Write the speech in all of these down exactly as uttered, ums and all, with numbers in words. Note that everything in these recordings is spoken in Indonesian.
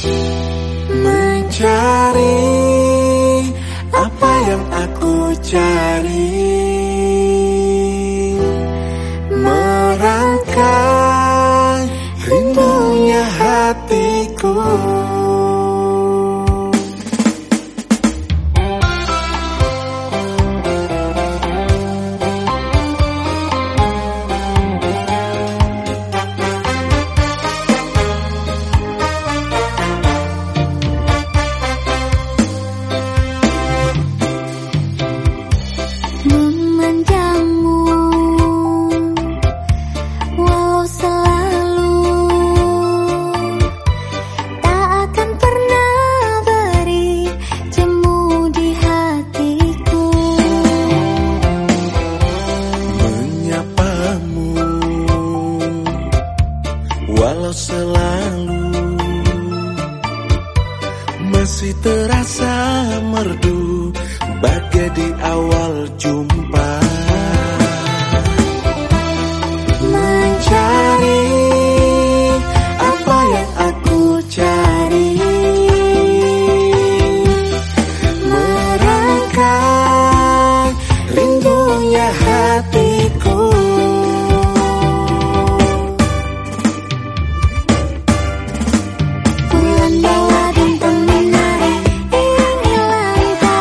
Mencari apa yang aku cari, merangkai rindunya hatiku. Memandangmu walau selalu tak akan pernah beri jemu di hatiku. Menyapamu walau selalu masih terasa merdu bagai di awal jumpa. Mencari apa yang aku cari, merangkai rindunya hatiku. Bulan bawah bintang menari, yang hilang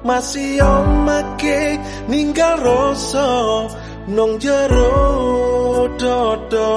masih omake ninggal rasa nong jero dodo.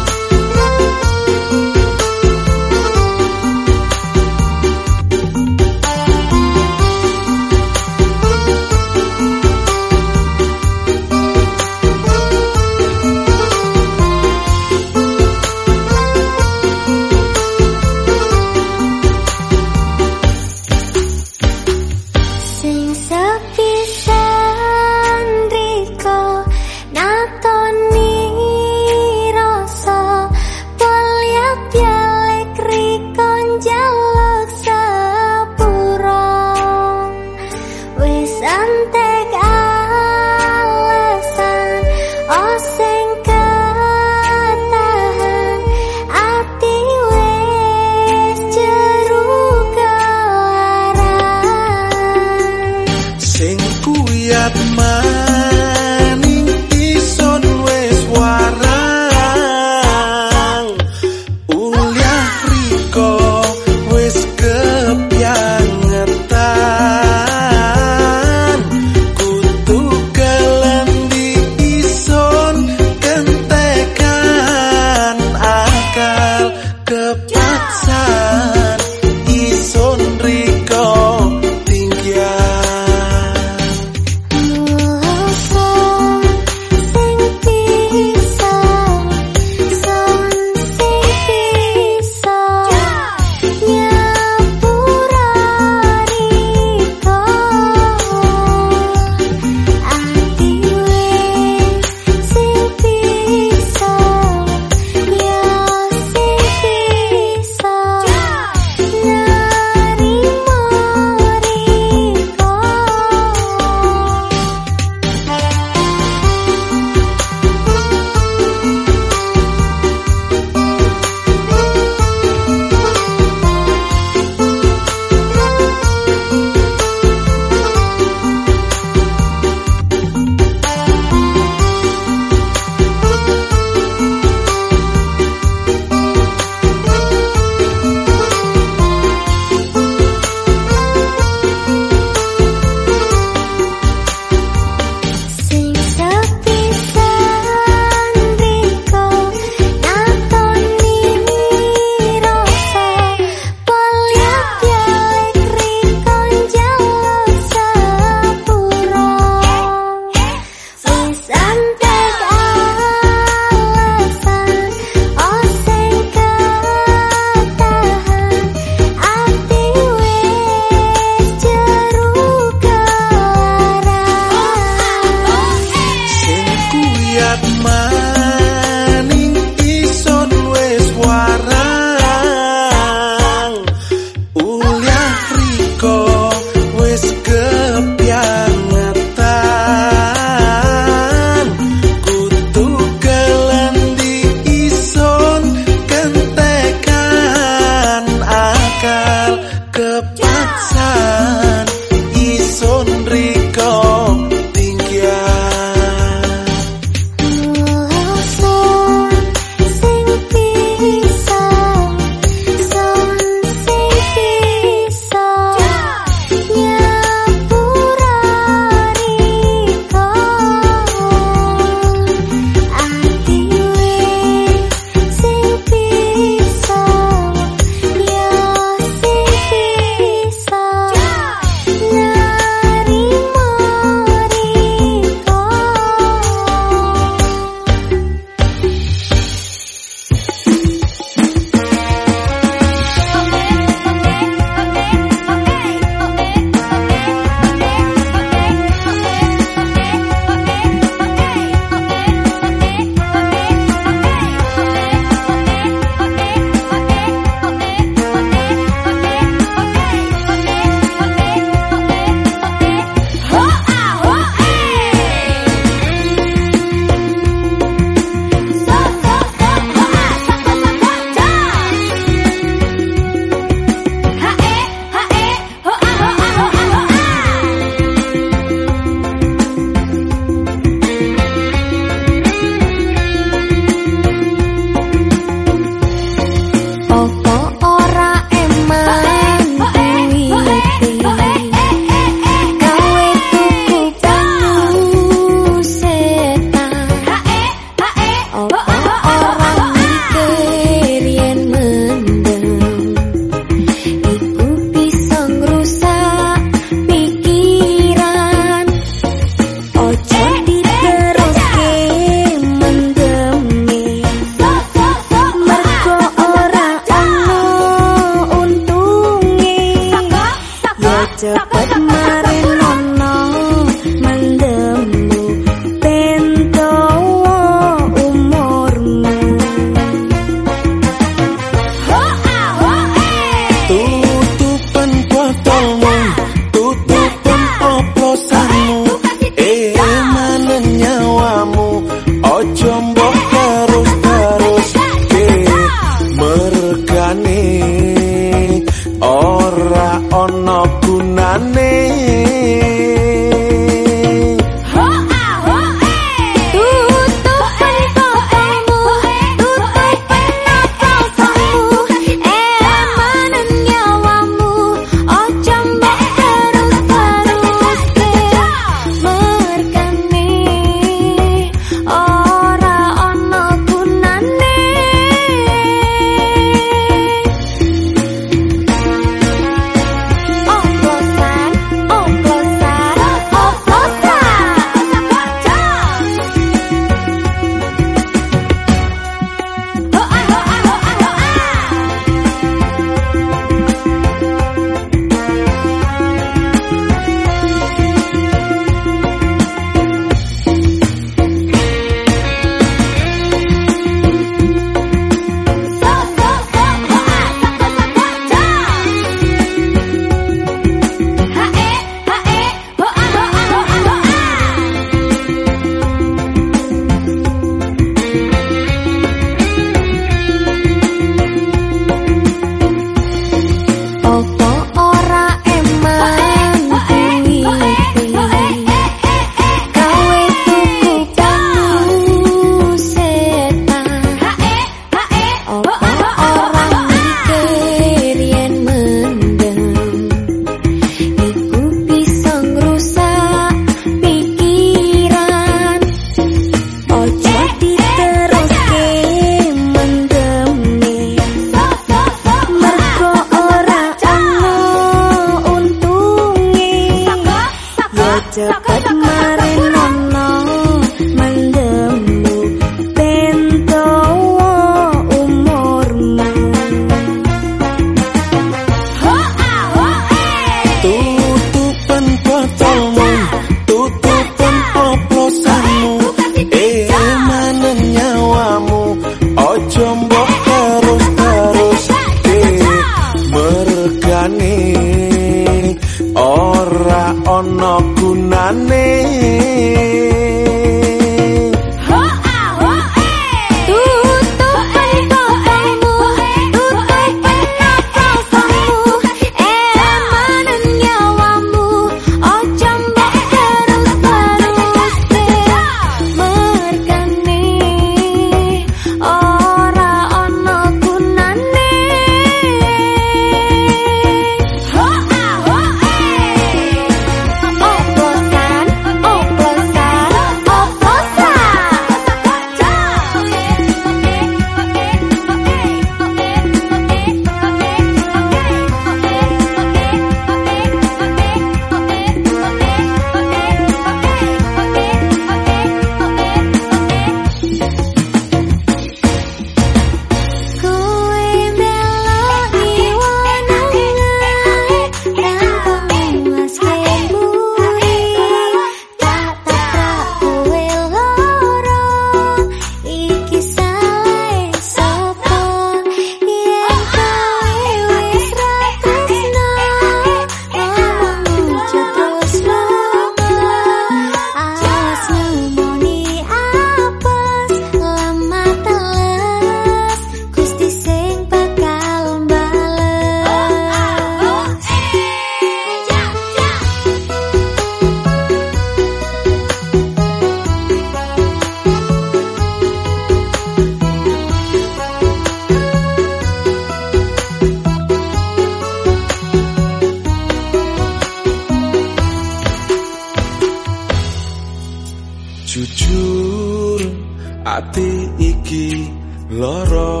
loro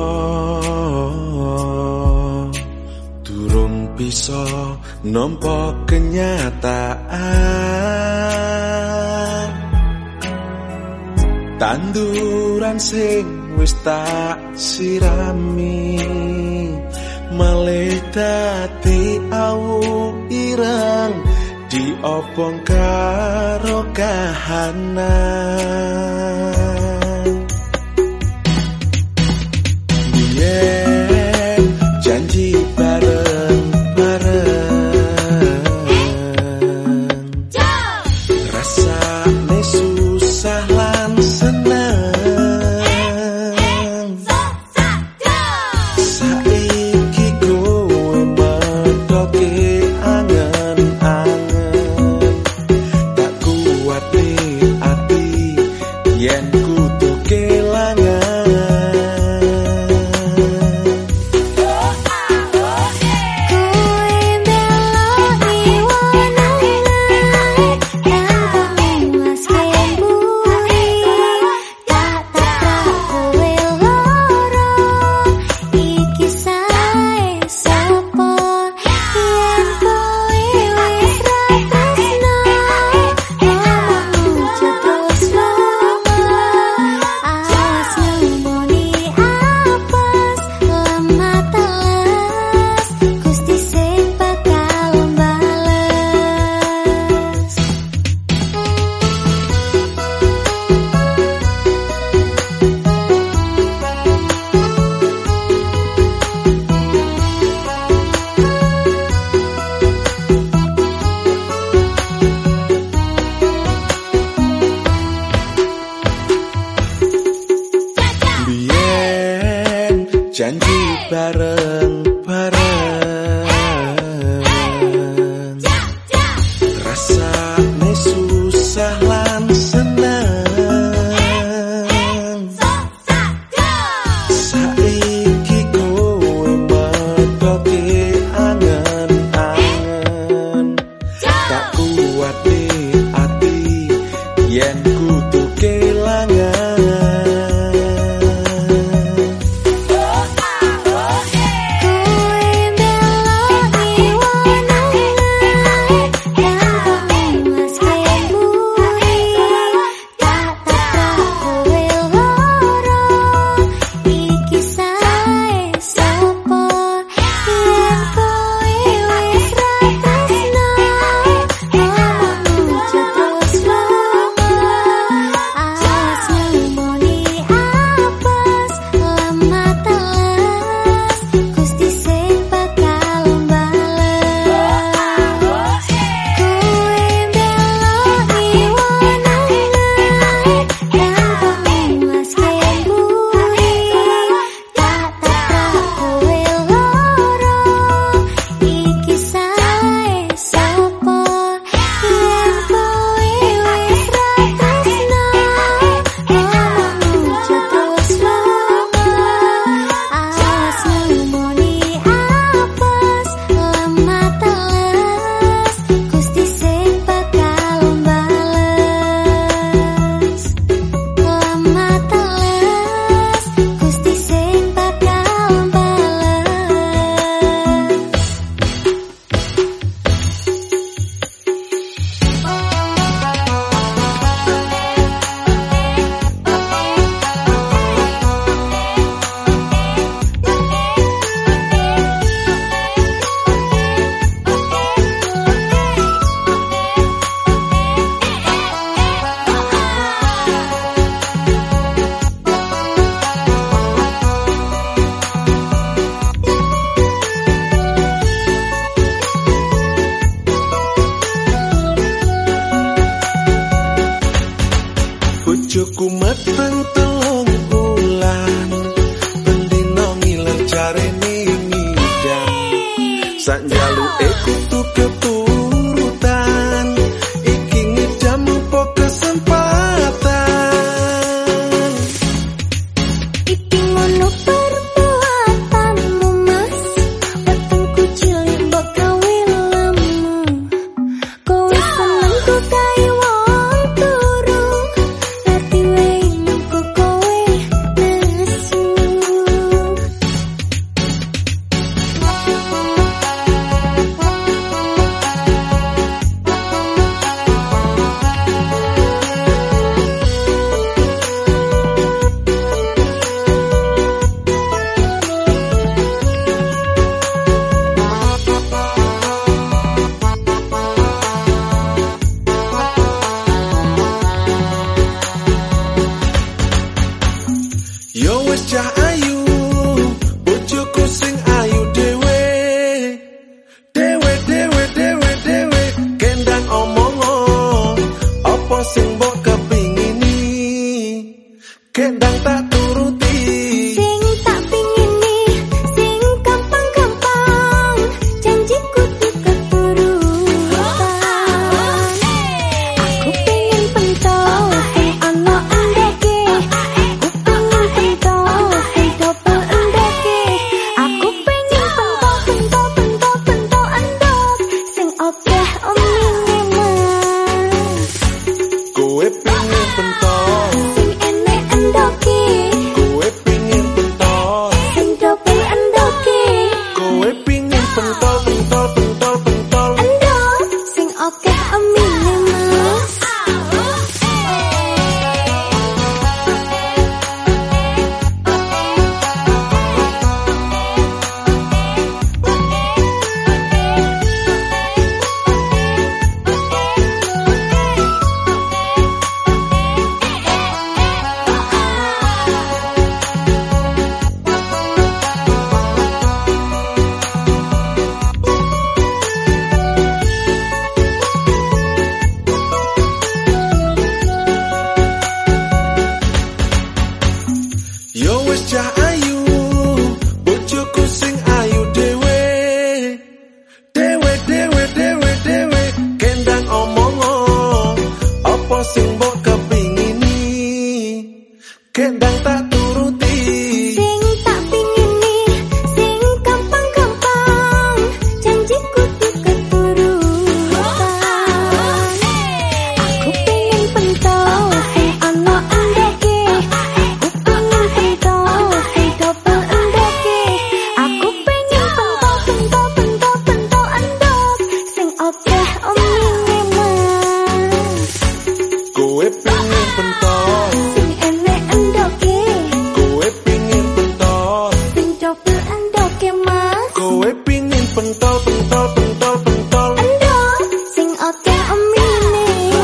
durung bisa nampa kenyataan. Tanduran sing wis tak sirami malih dadi awu ireng diobong karo kahanan. Biyen janji bareng-bareng rasane susah lan seneng. Saiki kowe medoke angen-angen tak kuat di ati yen kudu kelangan. Janji bareng-bareng rasane susah lan seneng. Saiki kowe medoke angen-angen tak kuat di ati yen kudu kelangan. Bojoku meteng telung bulan bendino ngiler jarene ngidam sak njaluke kudu keturutan iki ngidam apa kesempatan iki ngono perbuatanmu mas wetengku cilik mbok gawe lemu kowe seneng kok kae wong turu ati wae nunggu kowe nesu. cah ayu, bojoku sing ayu dewe, dewe dewe dewe dewe, kendang omongo, apa sing mbok kepingini, kendang tak turuti. Sing tak pingini, sing gampang-gampang, janjiku tuh keturutan. Aku pengen pentol, sing ono endeke. Aku pengen pentol, sing double endeke. Aku pengen pentol, pentol, pentol, pentol endok, sing okeh omine mas. Kowe pengen pentol, Sing enek endoke, kowe pengen pentol, sing double endoke. kowe pengen pentol pentol pentol pentol. Endok, sing okeh omine mas. Yo wis cah ayu, bojoku sing ayu dewe, dewe dewe dewe dewe, kendang omongo, apa sing mbok kepingini, kendang tak turuti. Sing tak pingini, sing gampang-gampang, janjiku tuh keturutan. Aku pengen pentol, sing ono endeke. Aku pengen pentol, sing double endeke. Aku pengen pentol, pentol, pentol, pentol endok, sing okeh omine mas. Kowe pengen pentol, Sing enek endoke, kowe pengen pentol, sing double endoke mas. kowe pengen pentol pentol pentol pentol. Endok, sing okeh omine.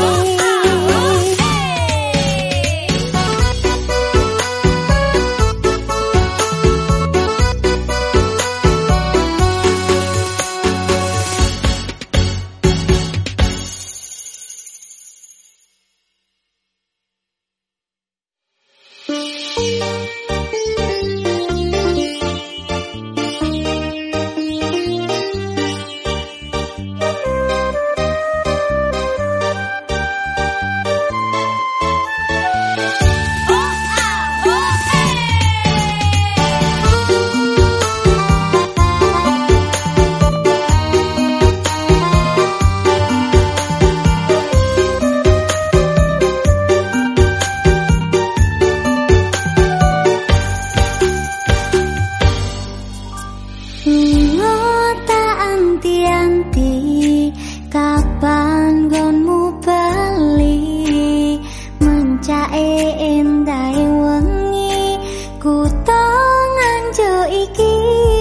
Lunga tak anti-anti, kapan gonmu bali? Mencake endahe wengi, kutha nganjuk iki.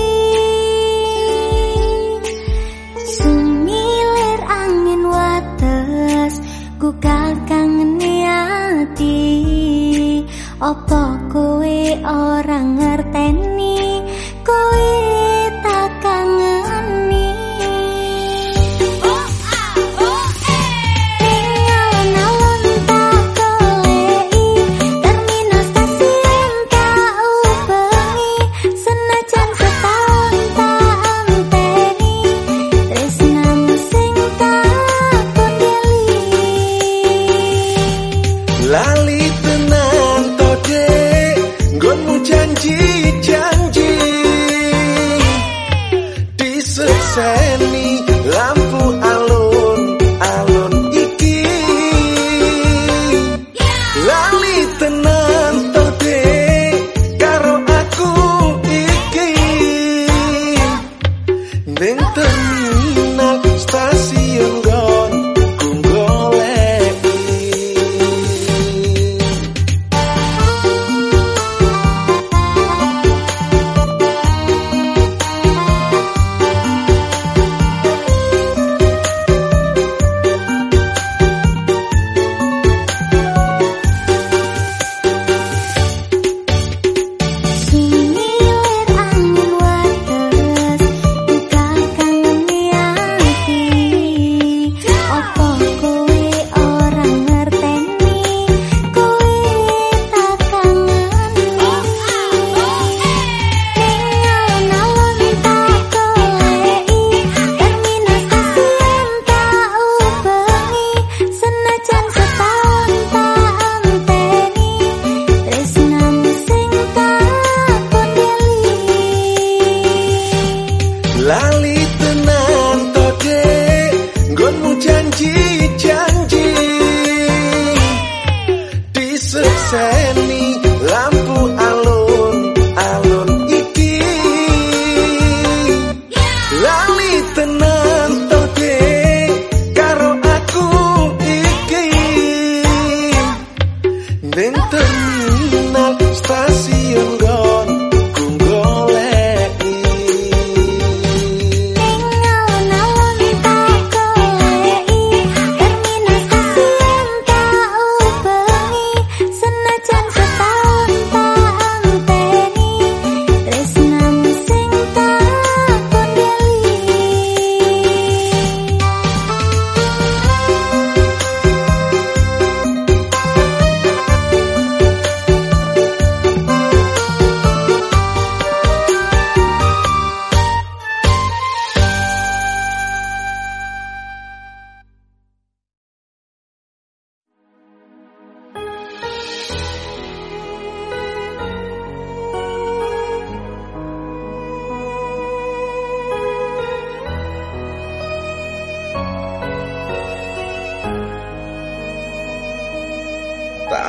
Sumilir angin wates, ku kangeni ati. Apa kowe ora ngerteni, kowe tak kangeni. Ning alun-alun tak goleki, terminal stasiun tak ubengi. Senajan setahun tak anteni, tresnamu sing tak kondeli. Lali tenan to dek, nggonmu janji janji.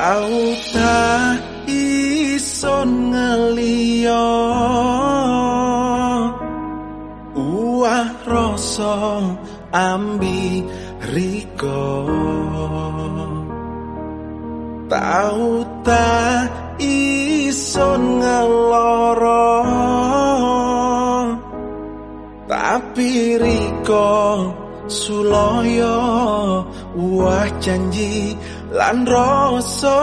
Tau ta ison ngeliyo uah rasa ambi riko. Tau ta ison ngeloro tapi riko suloyo wah janji lan rasa.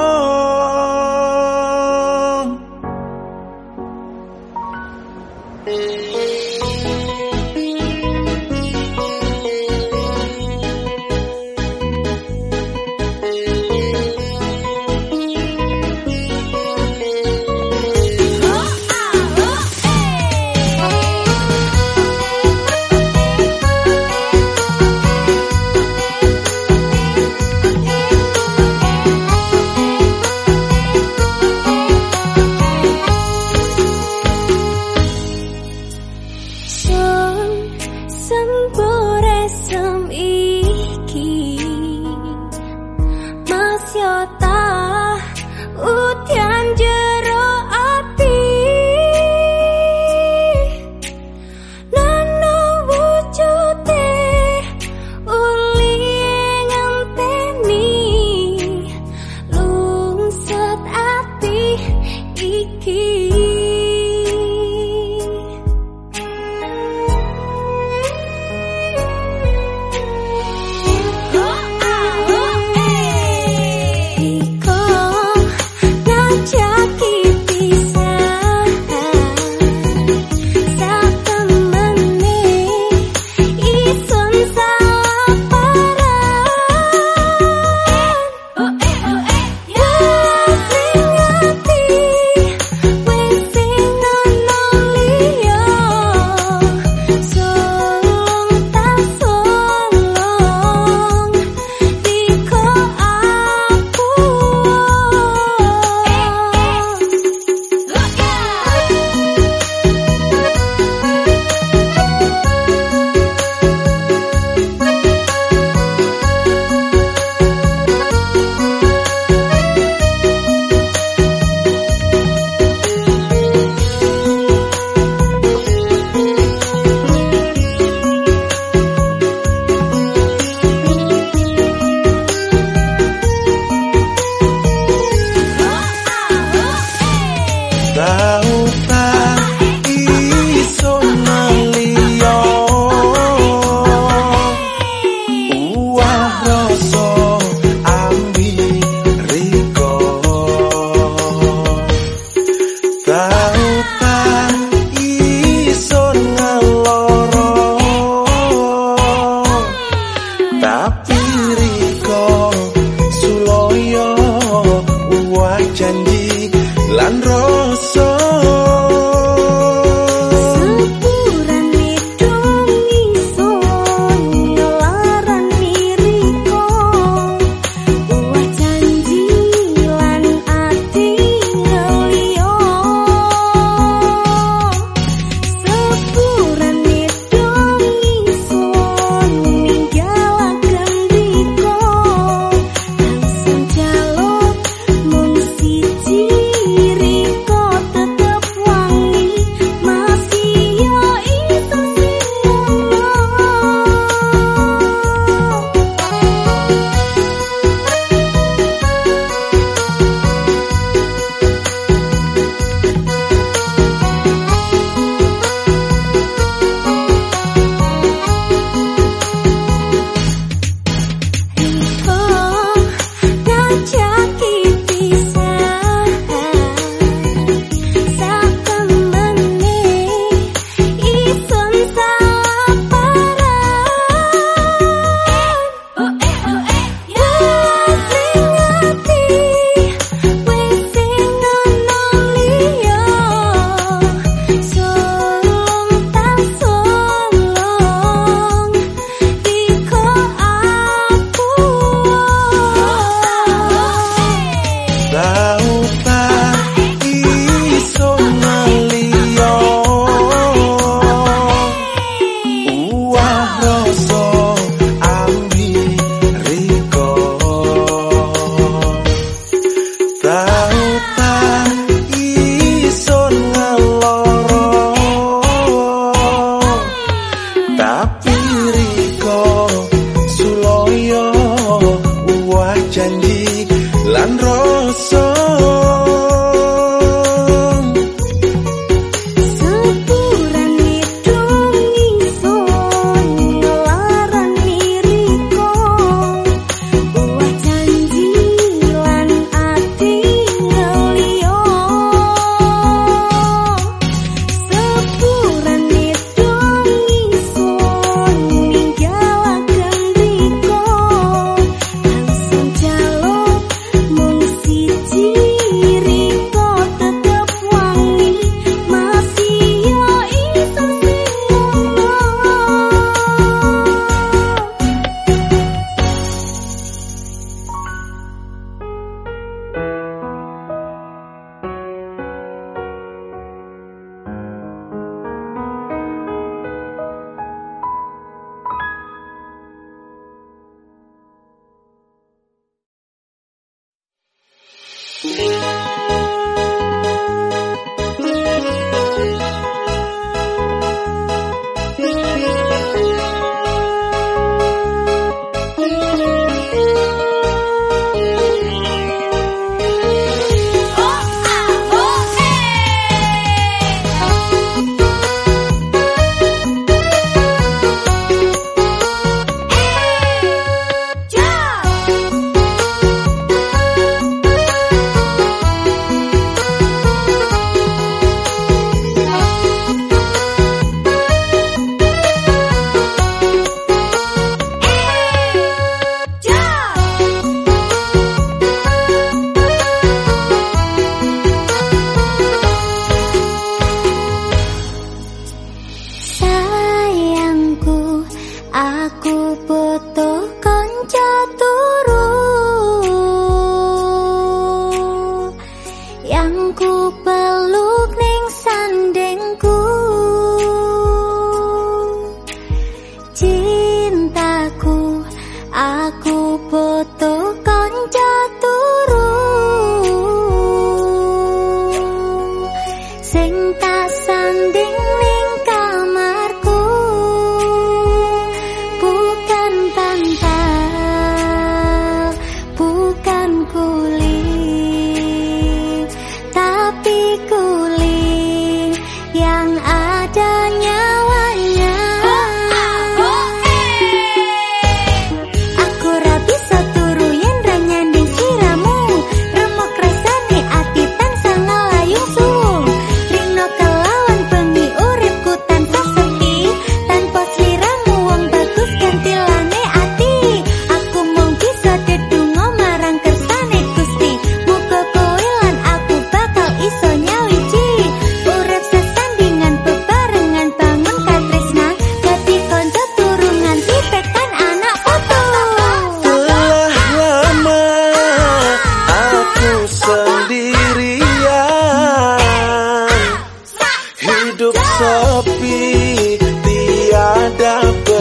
Hidup sepi, tiada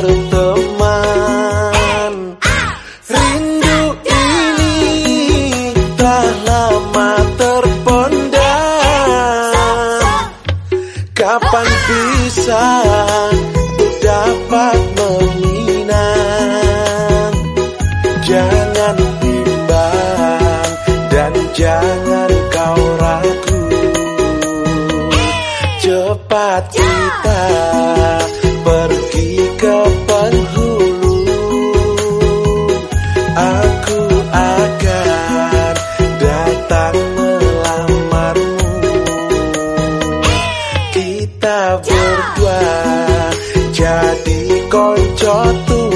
berteman. Rindu ini telah lama terpendam. Kapan bisa untuk dapat meminang? Jangan bimbang dan jangan kau ragu. Cepat kita pergi ke penghulu. Aku akan datang melamarmu. Kita berdua jadi konco turu.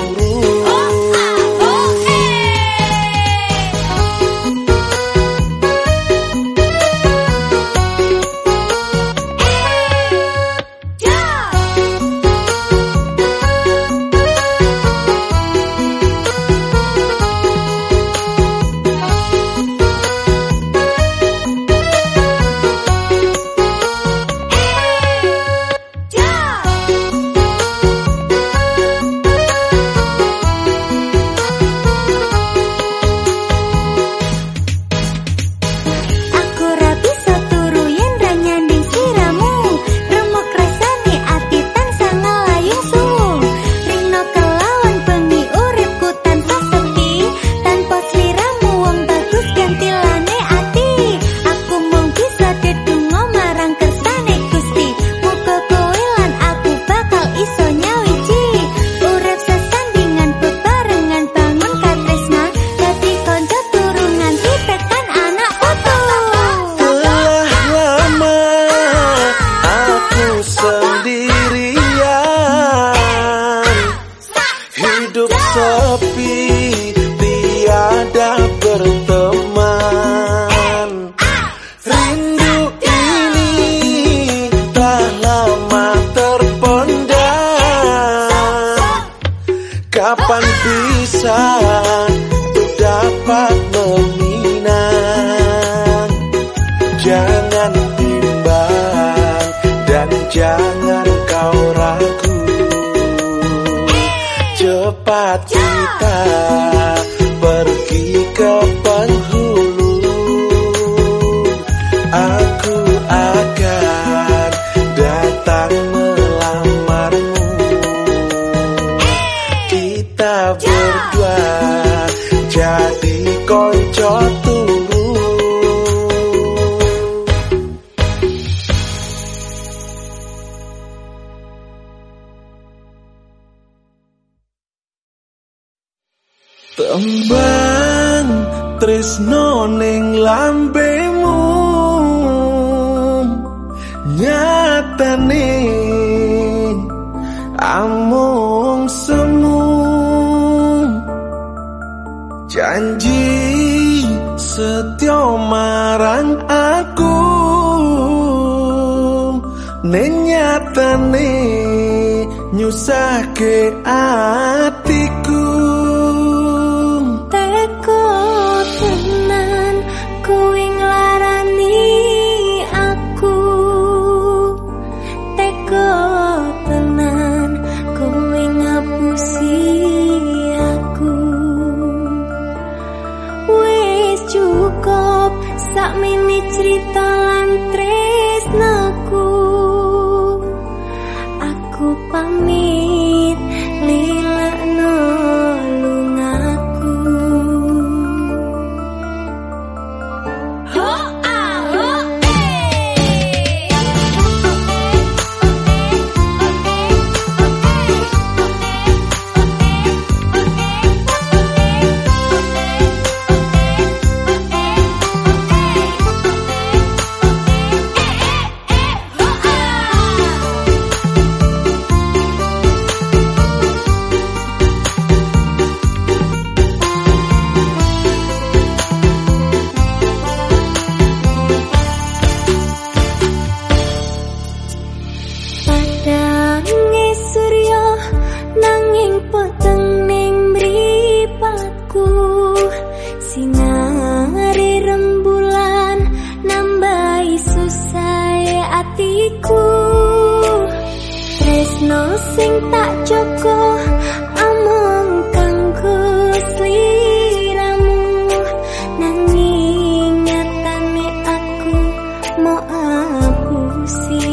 Hidup sepi, tiada berteman. Rindu ini telah lama terpendam. Kapan bisa untuk dapat meminang? Jangan bimbang dan jangan kau ragu. Cepat kita pergi ke penghulu. Aku akan datang melamarmu. Kita berdua jadi konco turu. Tembang tresno ning lambemu, nyatane amung semu. Janji setia marang aku, ning nyatane nyusahke atiku. Tenan kowe nglarani aku, teko tenan kowe ngapusi aku. Wis cukup sakmene crita lan tresnaku. Aku pamit lilakno hatiku. tresno sing tak joko among kanggo sliramu nanging nyatane aku mau apusi.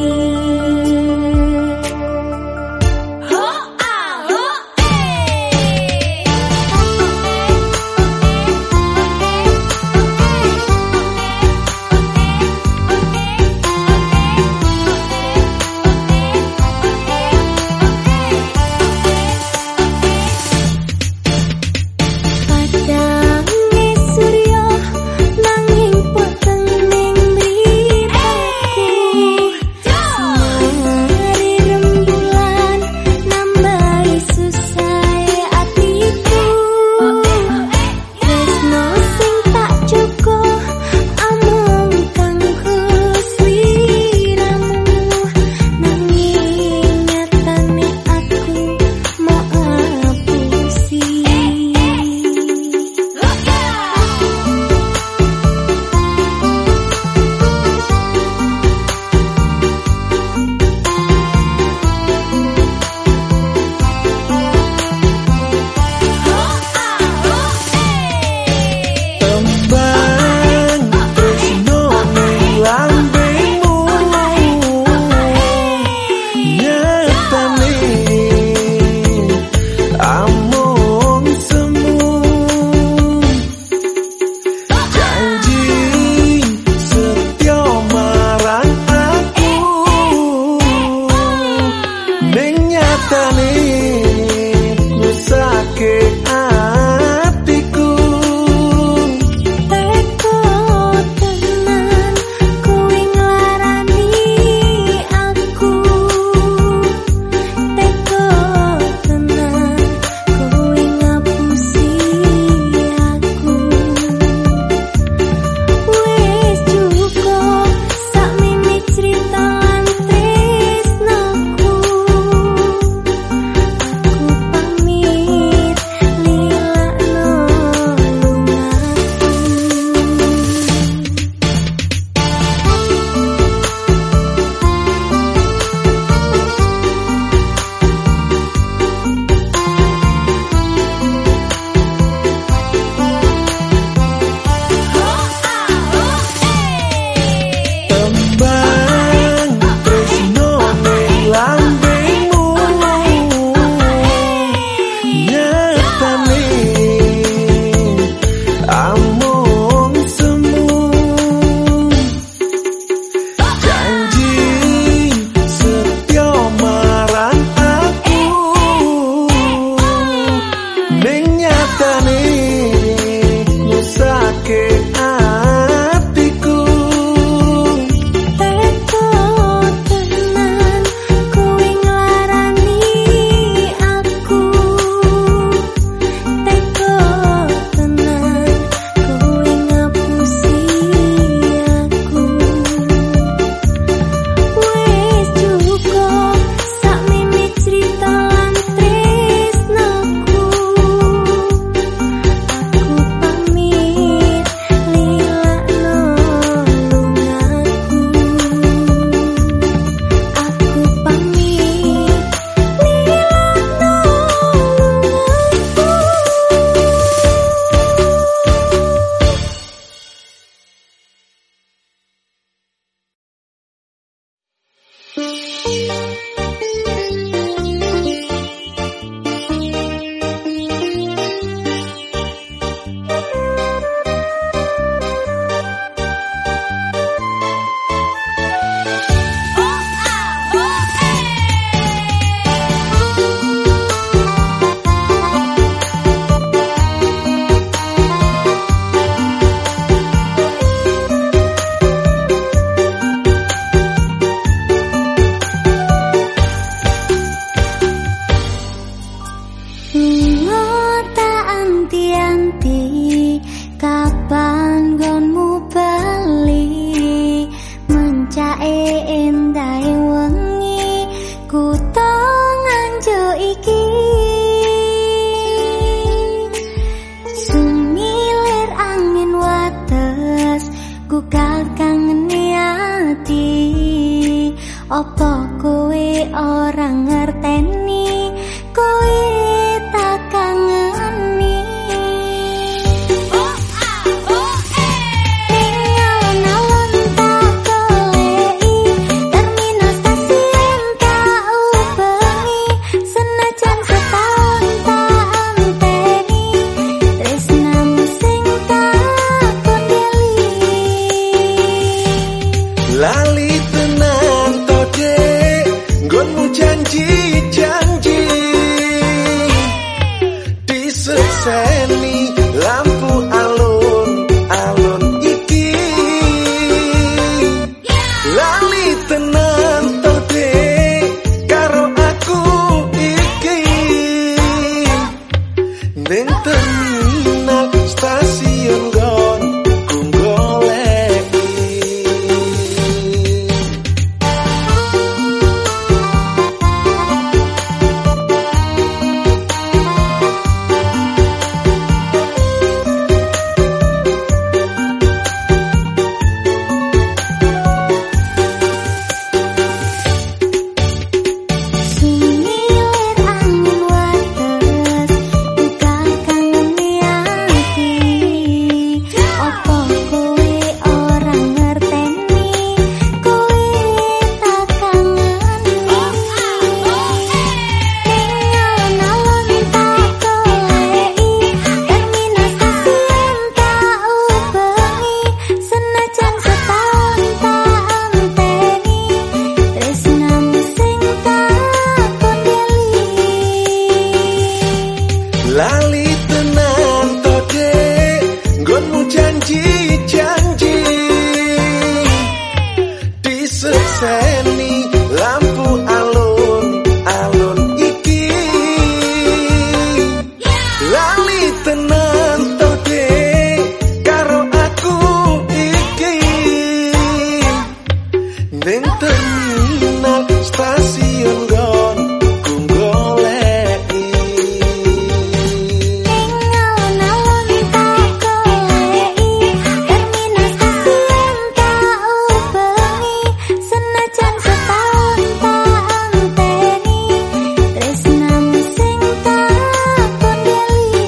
kowe orang ngerteni, kowe tak kangeni. Oh ah oh eh alon-alon tak goleki, terminal stasiun tak ubengi, senajan setahun tak anteni, tresnamu sing tak kondeli. Lali tenan to dek, nggonmu janji-janji, disekseni lampu alun-alun iki. Lali tenan to dek, karo aku iki, ning terminal stasiun nggonku goleki. Sumilir angin wates, buka kangeni ati. Opo kowe orang ngerteni, kowe tak kangeni. Alon-alon tak goleki, terminal stasiun tak ubengi, senajan setahun tak anteni, tresnamu sing tak kondeli. Lali tenan to dek, nggonmu janji-janji, disekseni lampu alun-alun iki. Lali tenan to dek, karo aku iki, ning terminal stasiun nggonku goleki. Alon-alon tak goleki, terminal stasiun tak ubengi, senajan setahun tak anteni, tresnamu sing tak kondeli.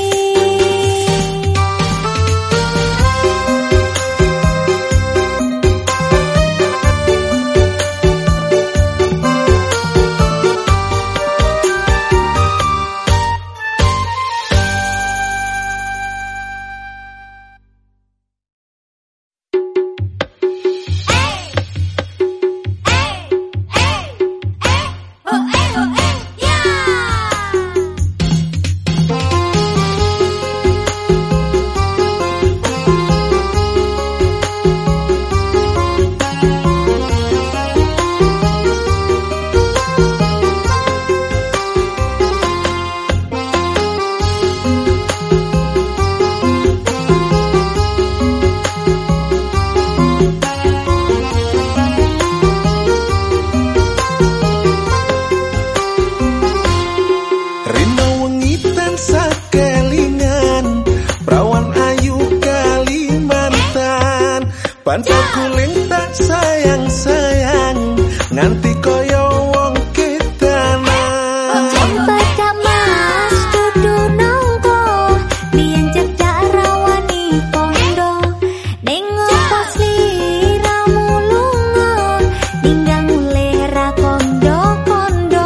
Rino wengi tansah kelingan, prawan ayu Kalimantan, pancen kuling tak sayang-sayang, nganti koyo wong kedanan. Badak mas dudu nongko, biyen cedak rawani kondo, ning opo sliramu lunga, tinggal mulih ra kondo-kondo.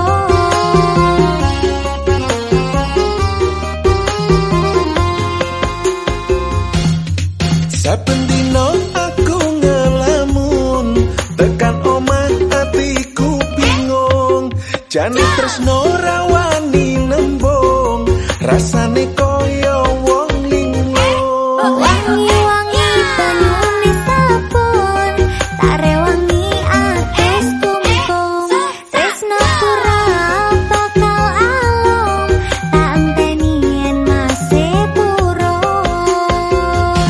Saben dino aku ngelamun, tekan omah atiku bingung, jane tresno rawani nembung, rasane koyo wong linglung. Wangi-wangi banyune sabun, tak rewangi atis kumpung, tresnaku ra bakal alung, tak enteni yen masih purun.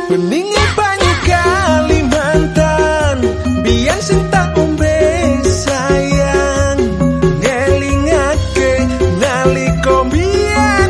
Beningi banyu Kalimantan, biyen sing tak ombe sayang, ngelingake nalika biyen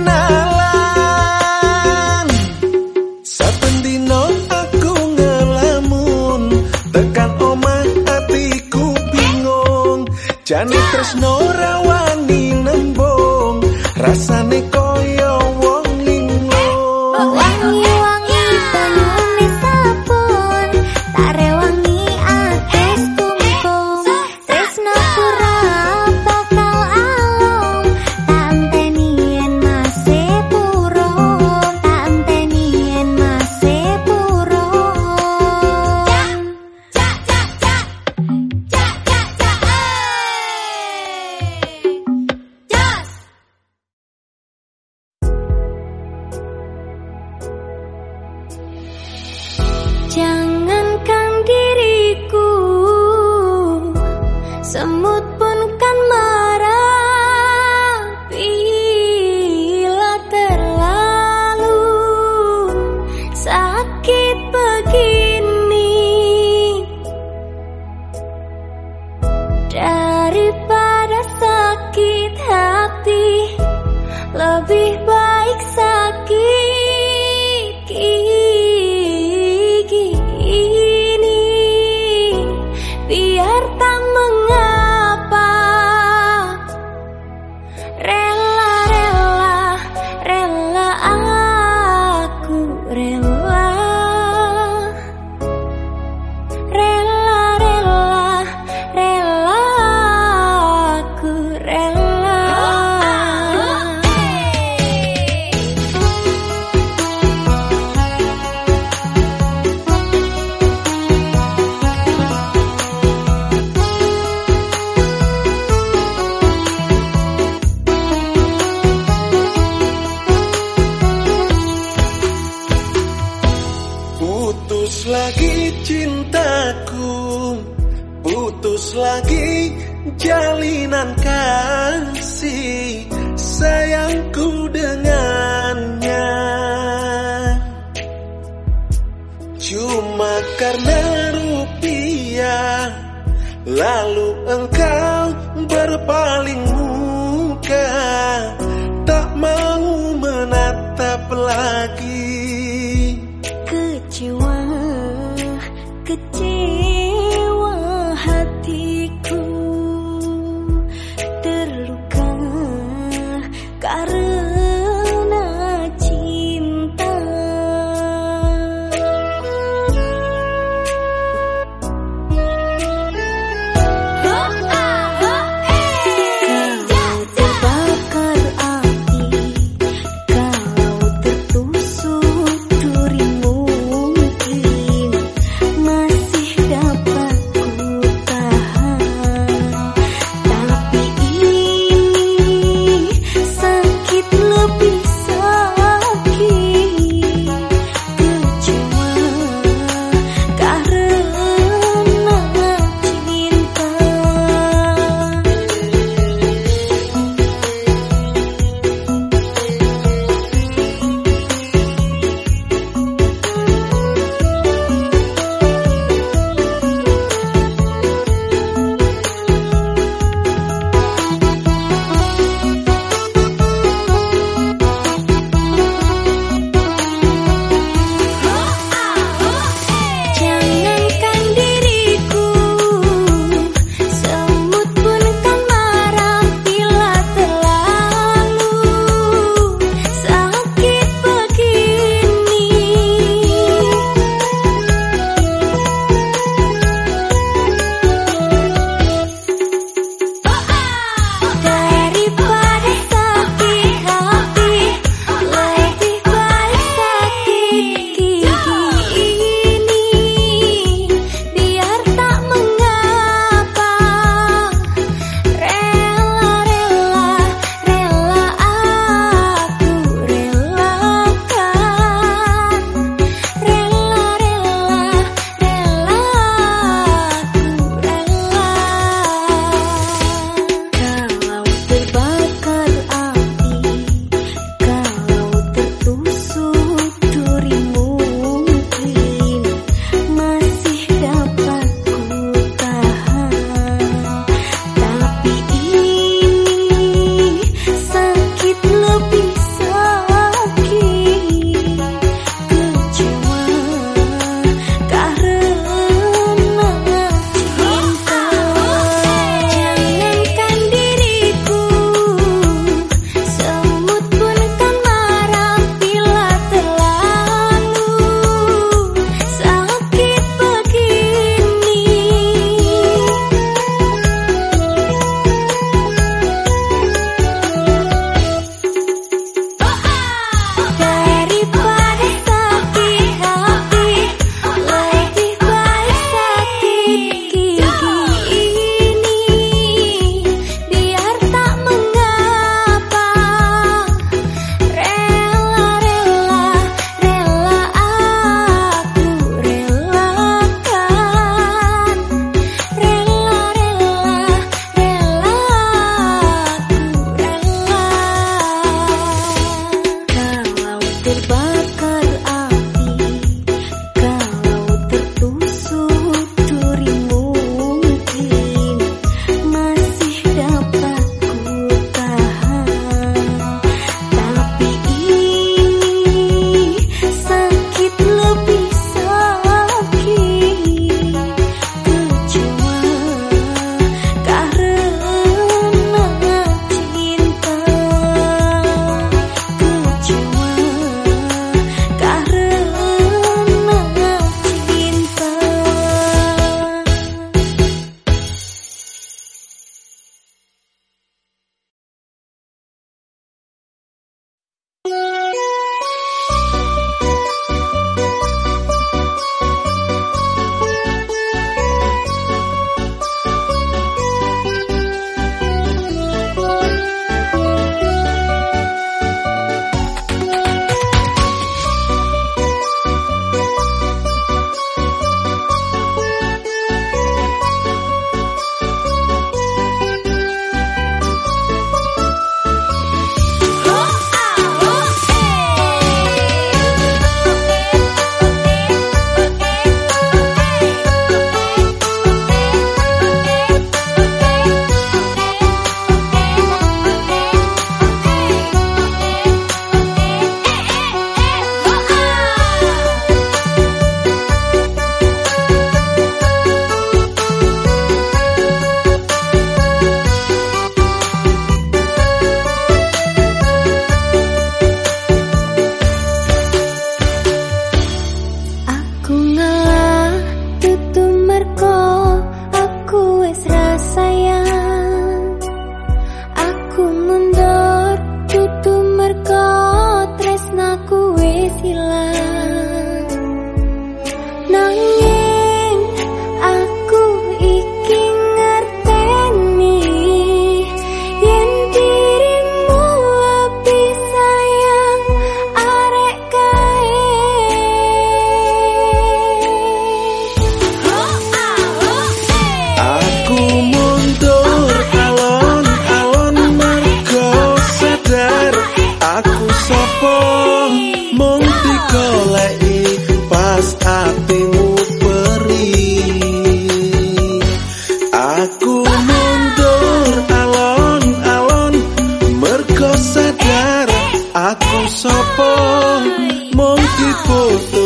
kenalan. Saben dino aku ngelamun, tekan omah atiku bingung, jane tresno ra wani nembung, rasane koyo wong linglung. Wangi-wangi banyune sabun, tak rewangi atis kungkung, tresnaku ra bakal alung, tak enteni yen masih purung, tak enteni yen masih purung. Jak jak jak jak jak jak jak jos. Jangankan diriku, semut pun kan marah bila terlalu sakit begini. Daripada sakit hati, lebih baik sakit gini. Biar tak mengapa, rela-rela, rela aku rela, rela-rela, rela aku rela. Putus lagi cintaku, putus lagi jalinan kasih sayangku dengannya. Cuma karena rupiah, lalu engkau berpaling muka, tak mau menatap lagi. Kecewa, kecewa hatiku, terluka karena cinta. Kau terbakar api, kau tertusuk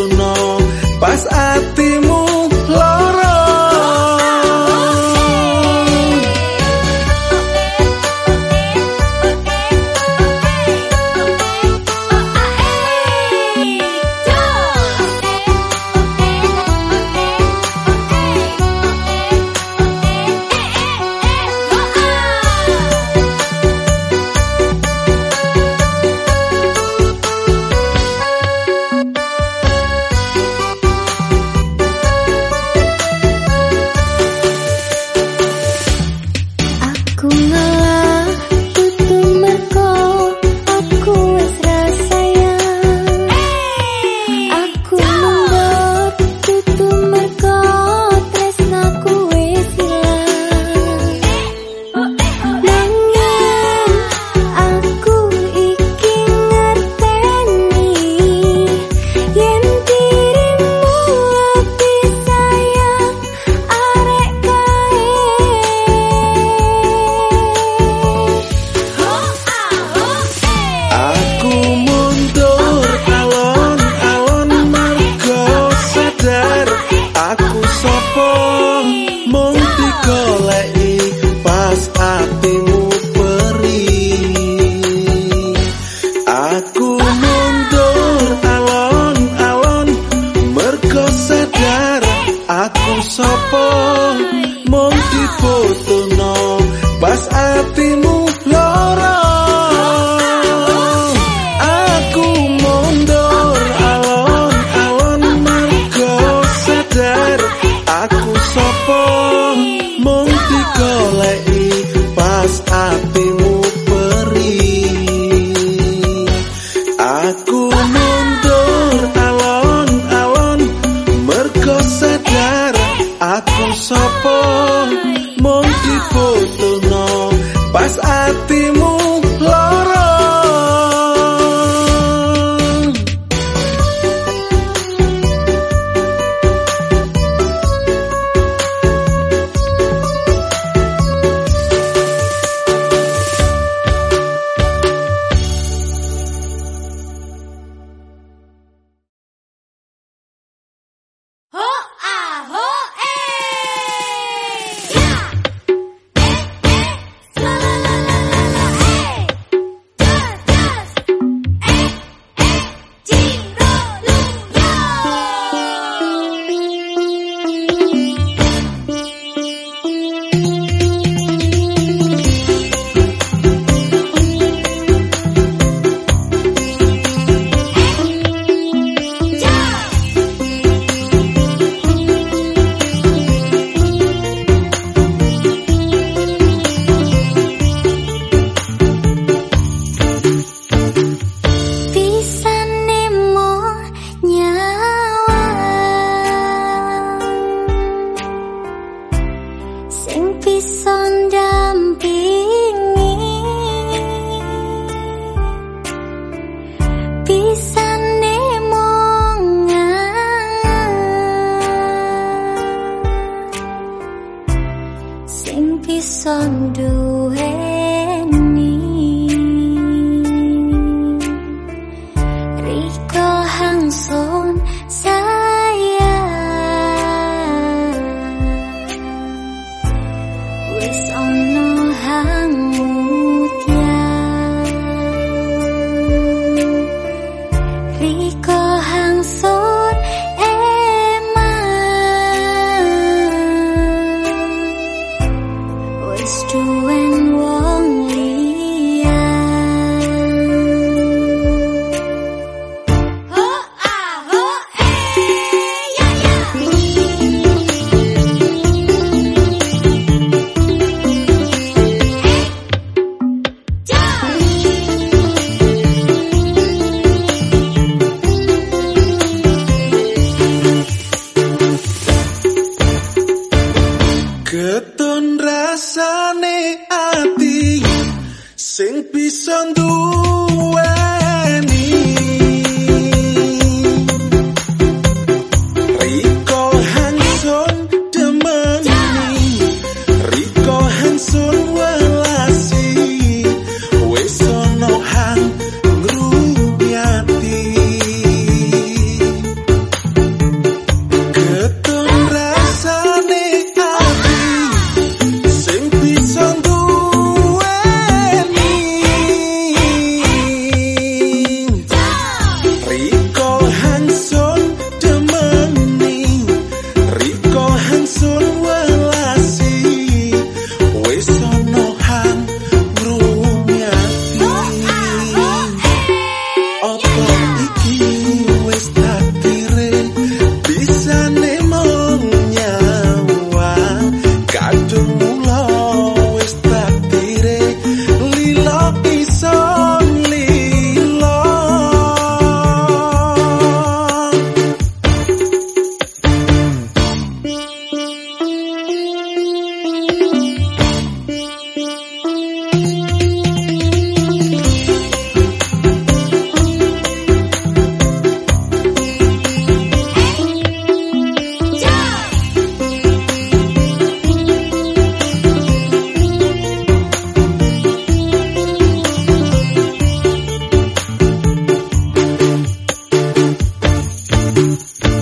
difotono pas atimu lara. Aku sapa mung difotono pas atimu lara. Aku mundur alon-alon mergo sadar aku sapa mung digoleki pas atimu perih. Aku mundur alon-alon mergo sadar aku sapa mung difotono pas atimu lara. La la la la la la.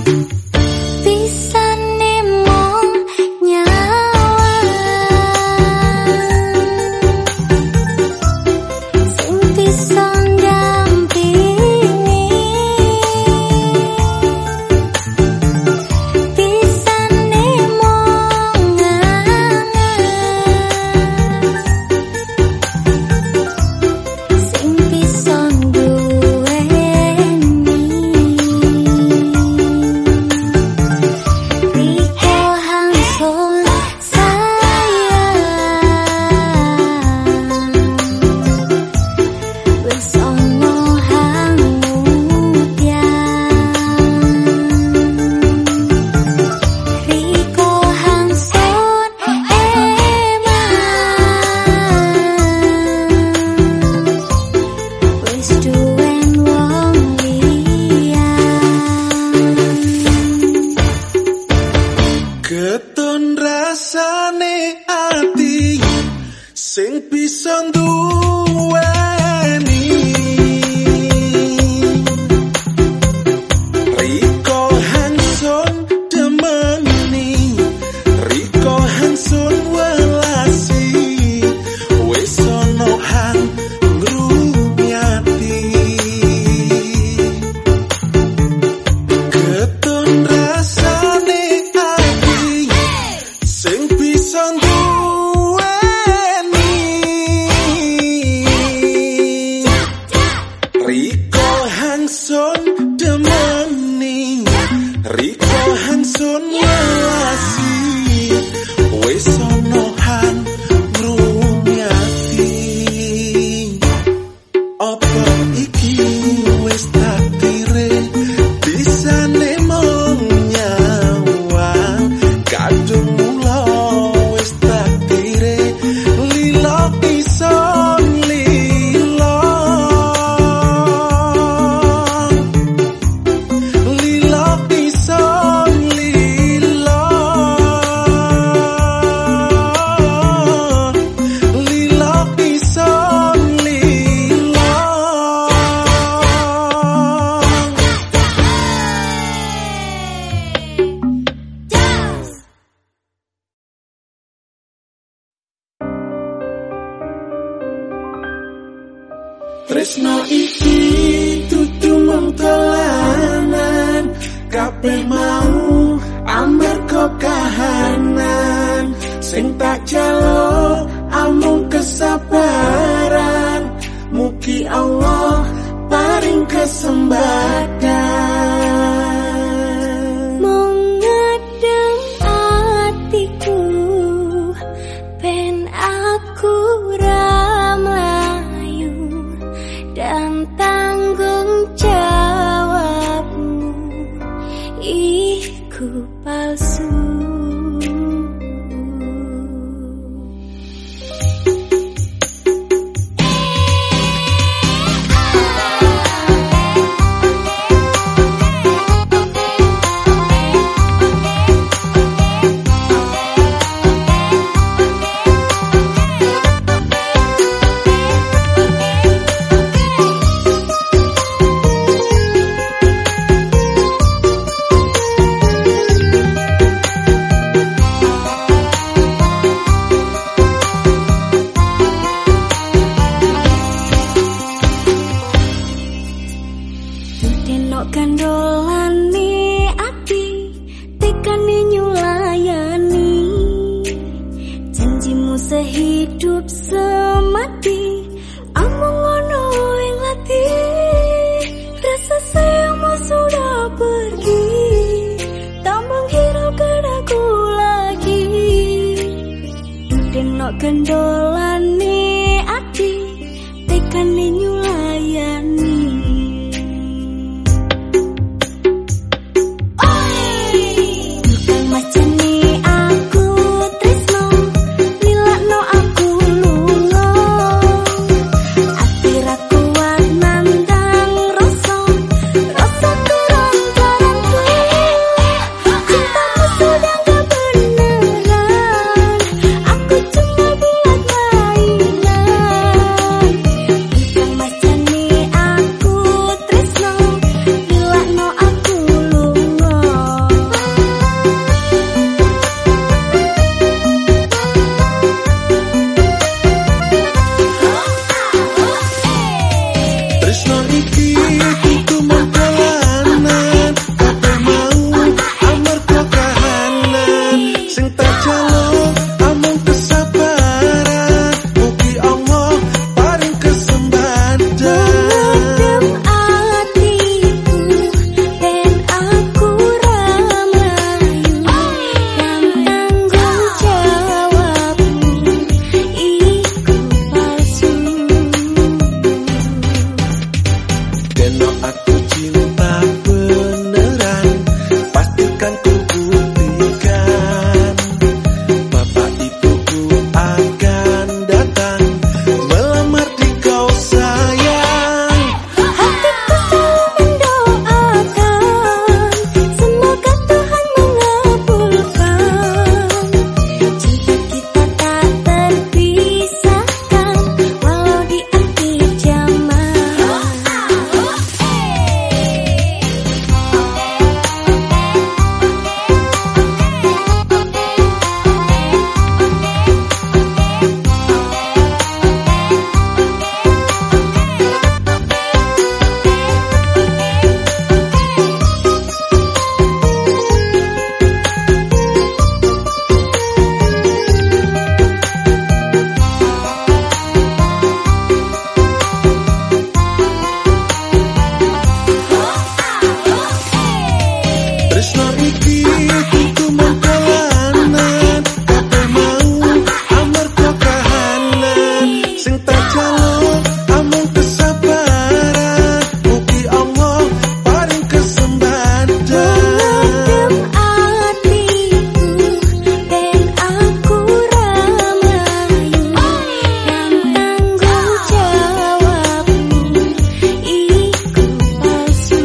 Ketun rasane ati sing bisa nduweni Riko Hansun demeni Riko Hansun welasi wis ono hang ngrunyati Ketun rasane sing bisa nduweni Riko Hansun demeni Riko Hansun welasi wis ono hang ngrunyati Apa iki wis takdire bisane mong nyawa kadung Tresno iki dudu mung dolanan kabeh mau amarga kahanan sing tak jaluk amung kesabaran mugi Allah paring kesempatan mung ngadem atiku ben aku dan tanggung jawabmu iku palsu Gandolane ati tekane nyulayani janjimu sehidup semati amung ngono ing ati rasa sayangmu sudah pergi tak menghiraukan aku lagi denok gandolane ati tekane nyulayani Aku cuma buat Tresno iki kudu mengkalanan, kabeh mau amarga kahanan. Sing tak jaluk amung kesabaran, mugi Allah paring kesembadan. Mengadem atiku ben aku ramayu, dan tanggung jawabmu iku palsu.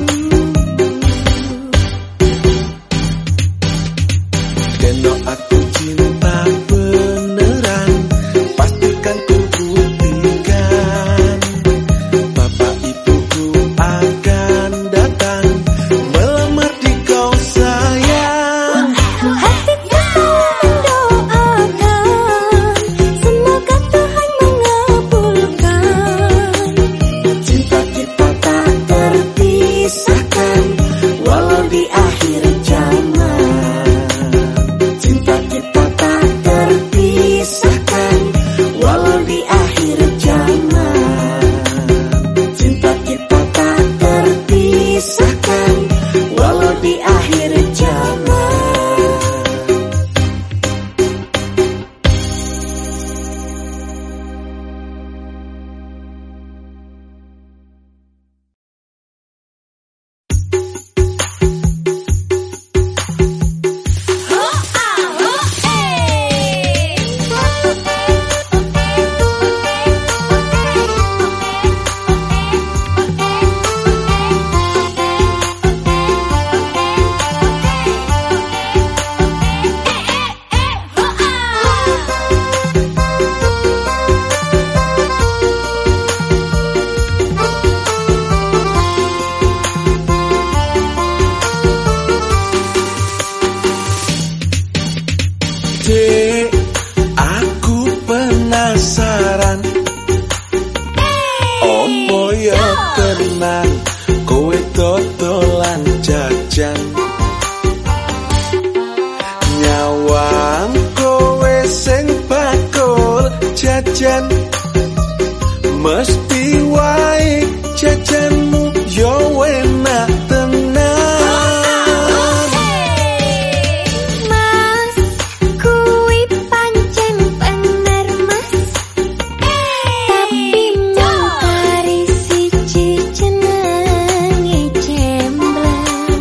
Keno aku cinta beneran, pastikan ku buktikan. Bapak ibuku akan datang melamar di kau sayang. Hatiku selalu mendoakan, semoga Tuhan mengabulkan. Cinta kita tak terpisahkan, walau di akhir zaman. Cinta kita tak terpisahkan, walau di akhir zaman. Cinta kita tak terpisahkan, walau di akhir zaman. Dek, aku penasaran, opo ya tenan kowe dodolan jajan. Nyawang kowe sing bakul jajan, mesti wae jajanmu yo enak tenan. Mas, kuwi pancen bener mas, tapi mari siji jenenge Jemblem.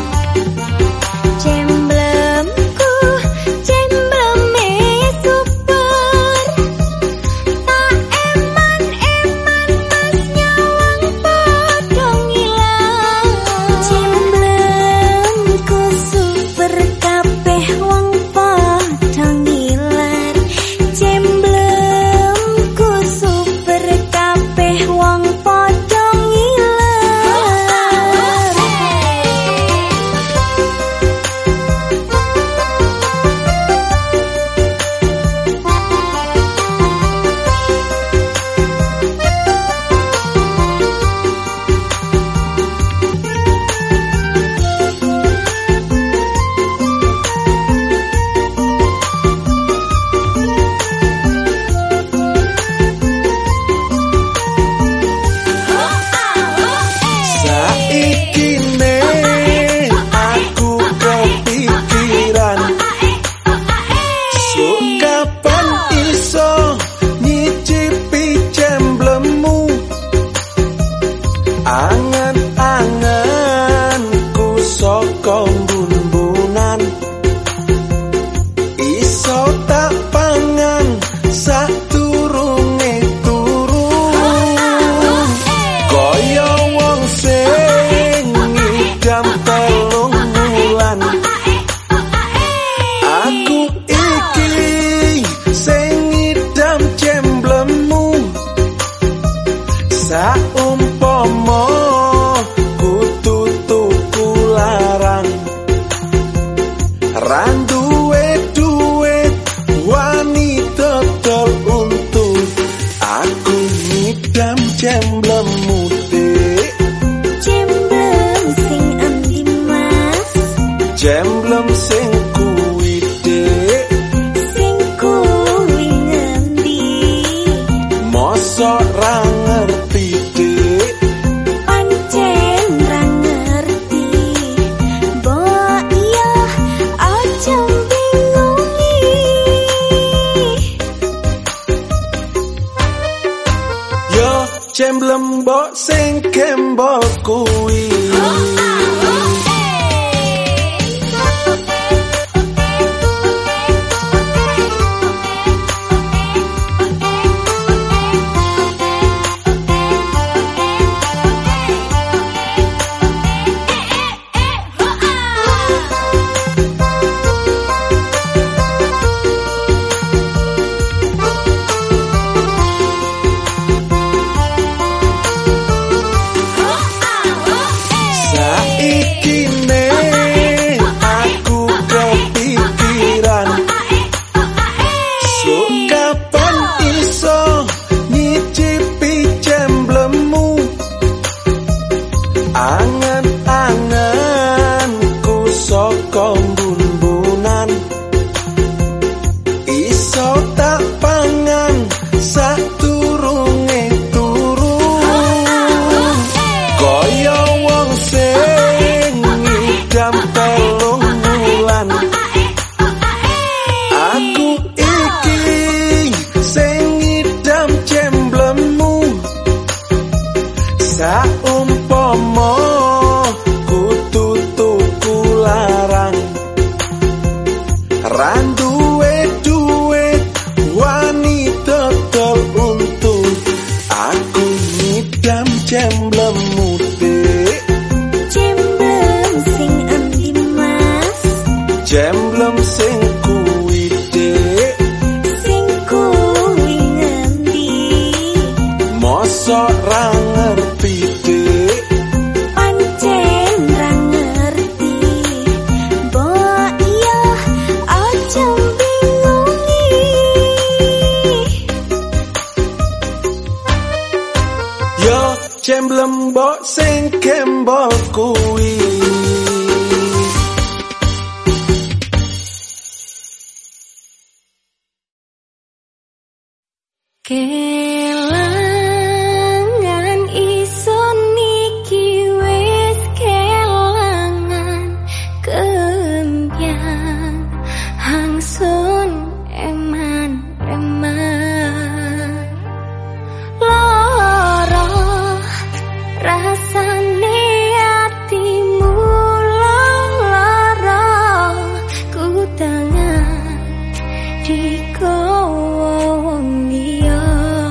Jemblemku, jembleme super, tak eman-eman mas nyawang padha ngilang. Jemblemku super, kabeh wong padha ngiler. Jemblemku super, kabeh wong padha Saiki ne aku kepikiran, sok kapan iso nyicipi jemblemu. Angan-anganku saka mbun-mbunan, iso tak pangan sadurunge turu. Kaya wong sing ngidam telung wulan, aku iki sing ngidam jemblemu. Saumpama kudu tuku larang, ra duwe duit wani dodol untu, aku ngidam jemblemu. Dek, Jemblem sing endi mas? jemblem sing kuwi dek, Sing kuwi ngendi? mosok ra ngerti dek. Pancen ra ngerti, mbok sing gembol kuwi. Angan-anganku saka bumbunan iso tak pangan saturunge turu kaya wong sing ngidam telung wulan. Aku iki sing ngidam jemblemu saumpama randuwe duit wani dodol untung aku ngidam jemblemu dek. Jemblem sing endi mas? Jemblem sing kuwi dek. Sing kuwi ngendi? Mosok ra ngerti dek. Pancen ra ngerti. Mbok iya aja bingungi. Yo jemblem mbok sing gembol kuwi. Kelangan ison niki wis kelangan kembyang hangsun eman-eman lara rasane atimu lara kutangan dikowo wong liya.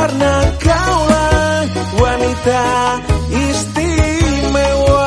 karena kaulah wanita istimewa.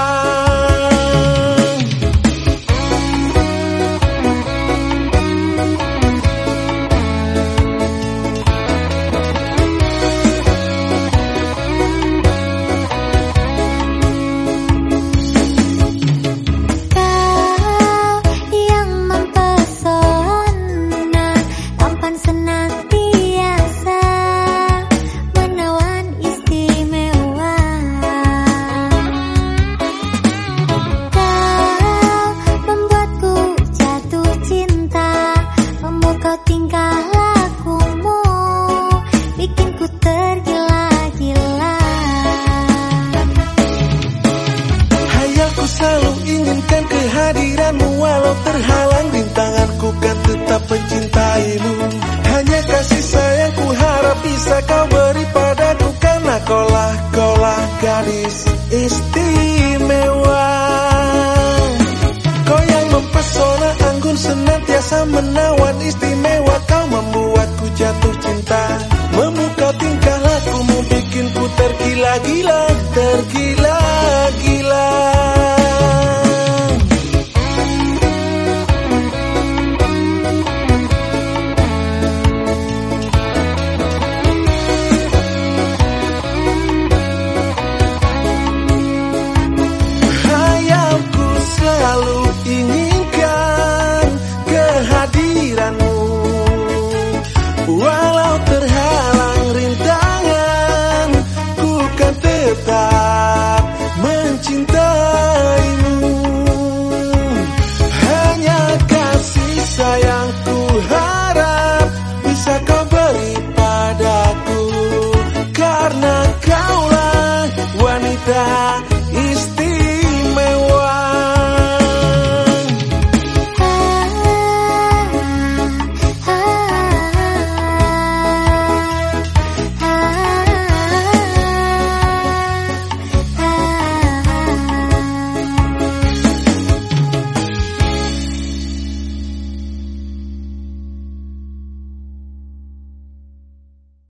Selalu inginkan kehadiranmu, walau terhalang rintanganku kan tetap mencintaimu. Hanya kasih sayangku harap bisa kau beri padaku, karena kaulah, kaulah gadis istimewa. Kau yang mempesona, anggun senantiasa menawan istimewa. Kau membuatku jatuh cinta, memukau tingkah lakumu bikinku tergila-gila.